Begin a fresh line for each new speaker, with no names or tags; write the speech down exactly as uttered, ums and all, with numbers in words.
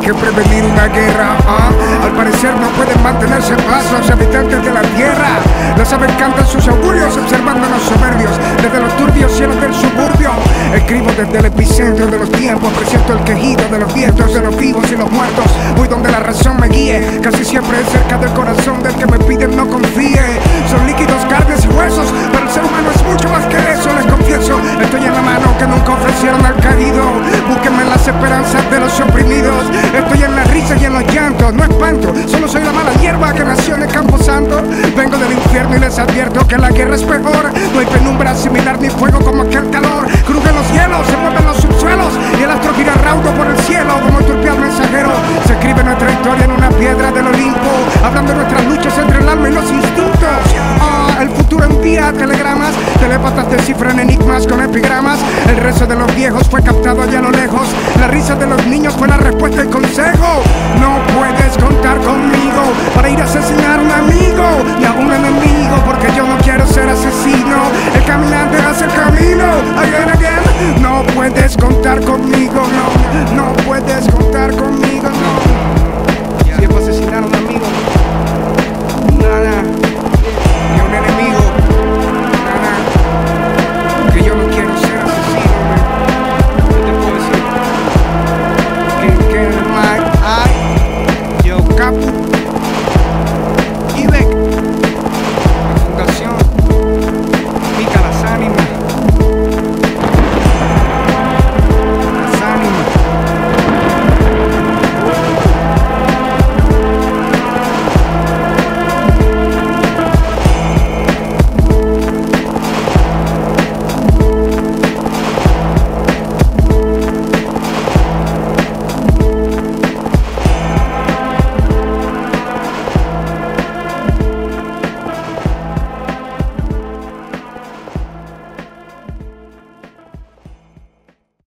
que prevenir una guerra. ¿Ah? Al parecer no pueden mantenerse en paz los habitantes de la tierra. No saben cantar sus augurios observando a los soberbios desde los turbios cielos del suburbio. Escribo desde el epicentro de los tiempos, presento el quejido de los vientos, de los vivos y los muertos. Voy donde la razón me guíe, casi siempre es cerca del corazón del que me piden no confíe. Son líquidos, carnes y huesos, pero el ser humano es mucho más que eso, les confieso. Estoy en la mano que nunca ofrecieron al caído. Búsquenme en las esperanzas de los oprimidos. Estoy en la risa y en los llantos, no espanto, solo soy la mala hierba que nació en el campo santo. Vengo del infierno y les advierto que la guerra es peor. No hay penumbra similar ni fuego como aquel calor. Crujen los hielos, se mueven los subsuelos y el astro gira raudo por el cielo como turpial mensajero. Se escribe nuestra historia en una piedra del Olimpo, hablando de nuestras luchas entre el alma y los instintos. Ah, el futuro envía telegramas, telépatas descifran enigmas con epigramas. El rezo de los viejos fue captado allá a lo lejos. La risa de los niños fue la respuesta y consejo. No puedes contar conmigo para ir a asesinar a un amigo.